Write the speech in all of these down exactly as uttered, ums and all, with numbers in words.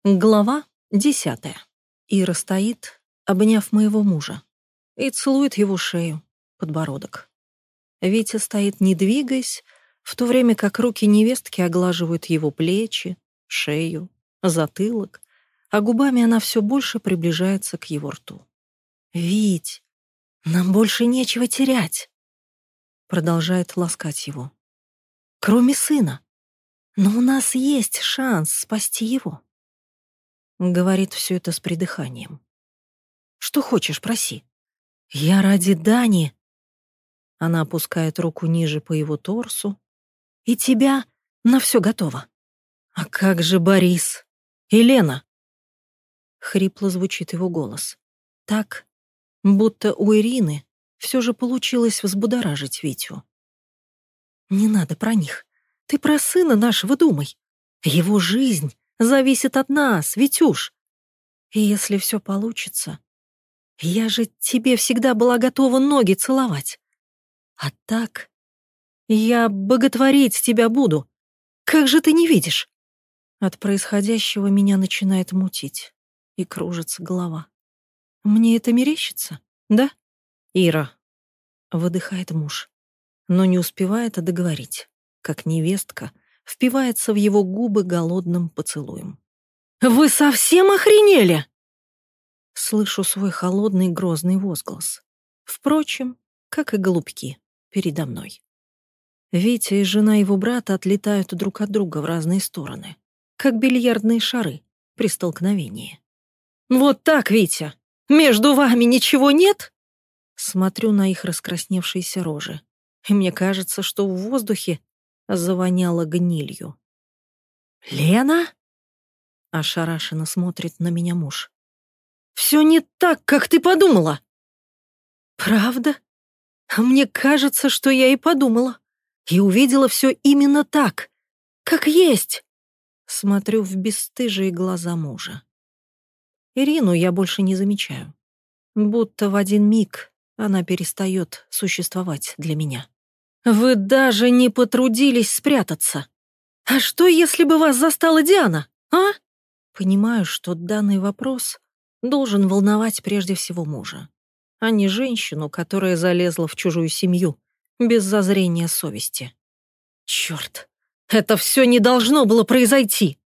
Глава десятая. Ира стоит, обняв моего мужа, и целует его шею, подбородок. Витя стоит, не двигаясь, в то время как руки невестки оглаживают его плечи, шею, затылок, а губами она все больше приближается к его рту. «Вить, нам больше нечего терять», — продолжает ласкать его. «Кроме сына. Но у нас есть шанс спасти его». Говорит все это с придыханием. «Что хочешь, проси. Я ради Дани». Она опускает руку ниже по его торсу. «И тебя на все готово». «А как же Борис? И Лена?» Хрипло звучит его голос. Так, будто у Ирины все же получилось взбудоражить Витю. «Не надо про них. Ты про сына нашего думай. Его жизнь зависит от нас, Витюш. И если все получится, я же тебе всегда была готова ноги целовать. А так я боготворить тебя буду. Как же ты не видишь?» От происходящего меня начинает мутить, и кружится голова. «Мне это мерещится, да?» «Ира», — выдыхает муж, но не успевает договорить, как невестка впивается в его губы голодным поцелуем. «Вы совсем охренели?» Слышу свой холодный грозный возглас. Впрочем, как и голубки передо мной. Витя и жена его брата отлетают друг от друга в разные стороны, как бильярдные шары при столкновении. «Вот так, Витя! Между вами ничего нет?» Смотрю на их раскрасневшиеся рожи, и мне кажется, что в воздухе завоняло гнилью. «Лена?» — ошарашенно смотрит на меня муж. «Все не так, как ты подумала!» «Правда? Мне кажется, что я и подумала. И увидела все именно так, как есть!» Смотрю в бесстыжие глаза мужа. Ирину я больше не замечаю. Будто в один миг она перестает существовать для меня. «Вы даже не потрудились спрятаться! А что, если бы вас застала Диана, а?» Понимаю, что данный вопрос должен волновать прежде всего мужа, а не женщину, которая залезла в чужую семью без зазрения совести. «Чёрт! Это все не должно было произойти!»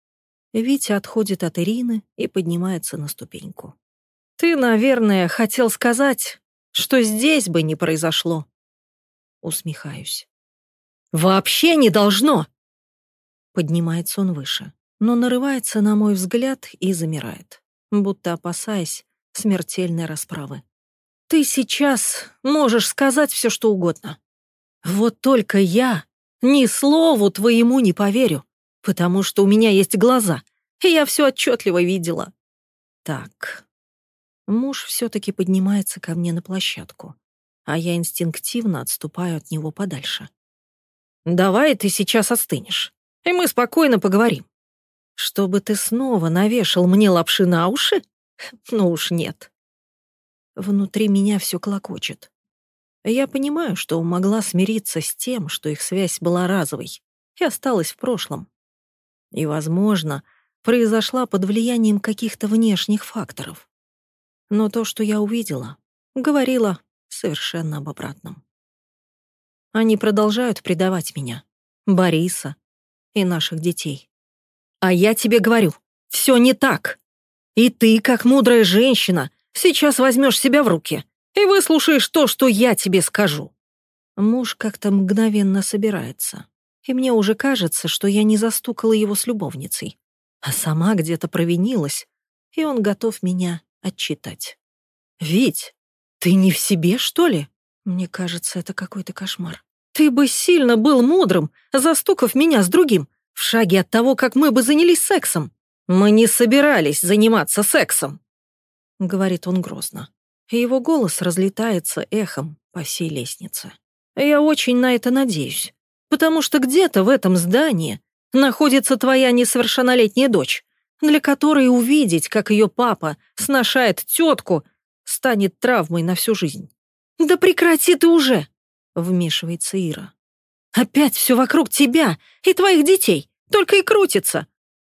Витя отходит от Ирины и поднимается на ступеньку. «Ты, наверное, хотел сказать, что здесь бы не произошло». Усмехаюсь. «Вообще не должно!» Поднимается он выше, но нарывается на мой взгляд и замирает, будто опасаясь смертельной расправы. «Ты сейчас можешь сказать все, что угодно. Вот только я ни слову твоему не поверю, потому что у меня есть глаза, и я все отчетливо видела». Так, муж все-таки поднимается ко мне на площадку, а я инстинктивно отступаю от него подальше. «Давай ты сейчас остынешь, и мы спокойно поговорим. Чтобы ты снова навешал мне лапши на уши? Ну уж нет». Внутри меня все клокочет. Я понимаю, что могла смириться с тем, что их связь была разовой и осталась в прошлом. И, возможно, произошла под влиянием каких-то внешних факторов. Но то, что я увидела, говорило совершенно об обратном. Они продолжают предавать меня, Бориса и наших детей. А я тебе говорю, все не так. И ты, как мудрая женщина, сейчас возьмешь себя в руки и выслушаешь то, что я тебе скажу. Муж как-то мгновенно собирается, и мне уже кажется, что я не застукала его с любовницей, а сама где-то провинилась, и он готов меня отчитать. «Вить, ты не в себе, что ли?» Мне кажется, это какой-то кошмар. «Ты бы сильно был мудрым, застукав меня с другим, в шаге от того, как мы бы занялись сексом». «Мы не собирались заниматься сексом», — говорит он грозно, и его голос разлетается эхом по всей лестнице. «Я очень на это надеюсь, потому что где-то в этом здании находится твоя несовершеннолетняя дочь, для которой увидеть, как ее папа сношает тетку, станет травмой на всю жизнь». «Да прекрати ты уже!» — вмешивается Ира. «Опять все вокруг тебя и твоих детей, только и крутится.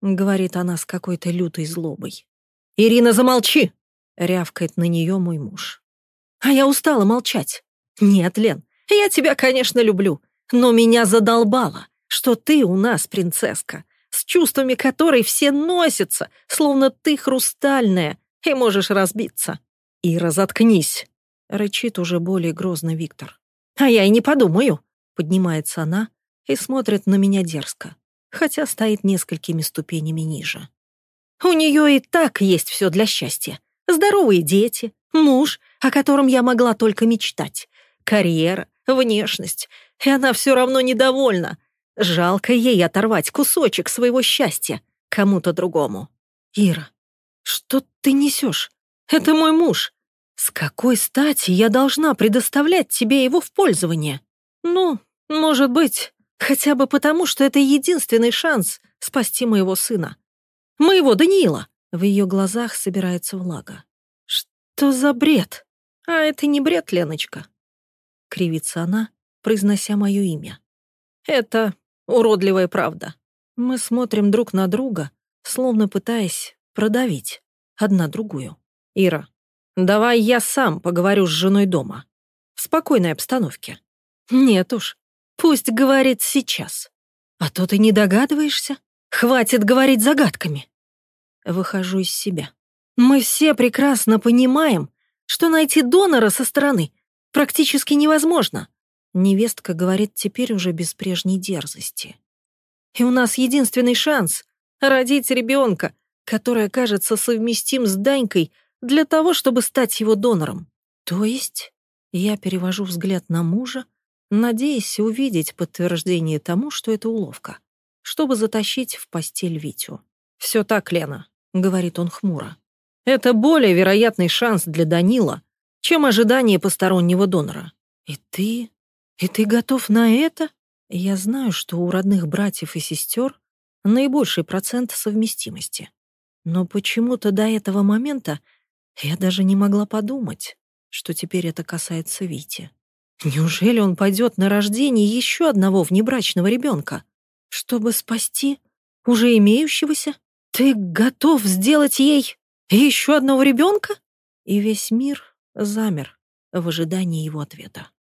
говорит она с какой-то лютой злобой. «Ирина, замолчи!» — рявкает на нее мой муж. А я устала молчать. «Нет, Лен, я тебя, конечно, люблю, но меня задолбало, что ты у нас принцесска, с чувствами которой все носятся, словно ты хрустальная, и можешь разбиться». «Ира, заткнись!» — рычит уже более грозно Виктор. «А я и не подумаю!» — поднимается она и смотрит на меня дерзко, хотя стоит несколькими ступенями ниже. «У нее и так есть все для счастья. Здоровые дети, муж, о котором я могла только мечтать, карьера, внешность, и она все равно недовольна. Жалко ей оторвать кусочек своего счастья кому-то другому. Ира, что ты несешь? Это мой муж. С какой стати я должна предоставлять тебе его в пользование? Ну, может быть, хотя бы потому, что это единственный шанс спасти моего сына. Моего Даниила. В ее глазах собирается влага. Что за бред? А это не бред, Леночка. Кривится она, произнося мое имя. Это уродливая правда. Мы смотрим друг на друга, словно пытаясь продавить одна другую. Ира, давай я сам поговорю с женой дома. В спокойной обстановке. Нет уж, пусть говорит сейчас. А то ты не догадываешься? Хватит говорить загадками. Выхожу из себя. Мы все прекрасно понимаем, что найти донора со стороны практически невозможно. Невестка говорит теперь уже без прежней дерзости. И у нас единственный шанс — родить ребенка, который окажется совместим с Данькой для того, чтобы стать его донором. То есть я перевожу взгляд на мужа, надеясь увидеть подтверждение тому, что это уловка, чтобы затащить в постель Витю. «Все так, Лена», — говорит он хмуро. «Это более вероятный шанс для Данила, чем ожидание постороннего донора. И ты... и ты готов на это?» Я знаю, что у родных братьев и сестер наибольший процент совместимости. Но почему-то до этого момента я даже не могла подумать, что теперь это касается Вити. Неужели он пойдет на рождение еще одного внебрачного ребенка, чтобы спасти уже имеющегося? Ты готов сделать ей еще одного ребенка? И весь мир замер в ожидании его ответа.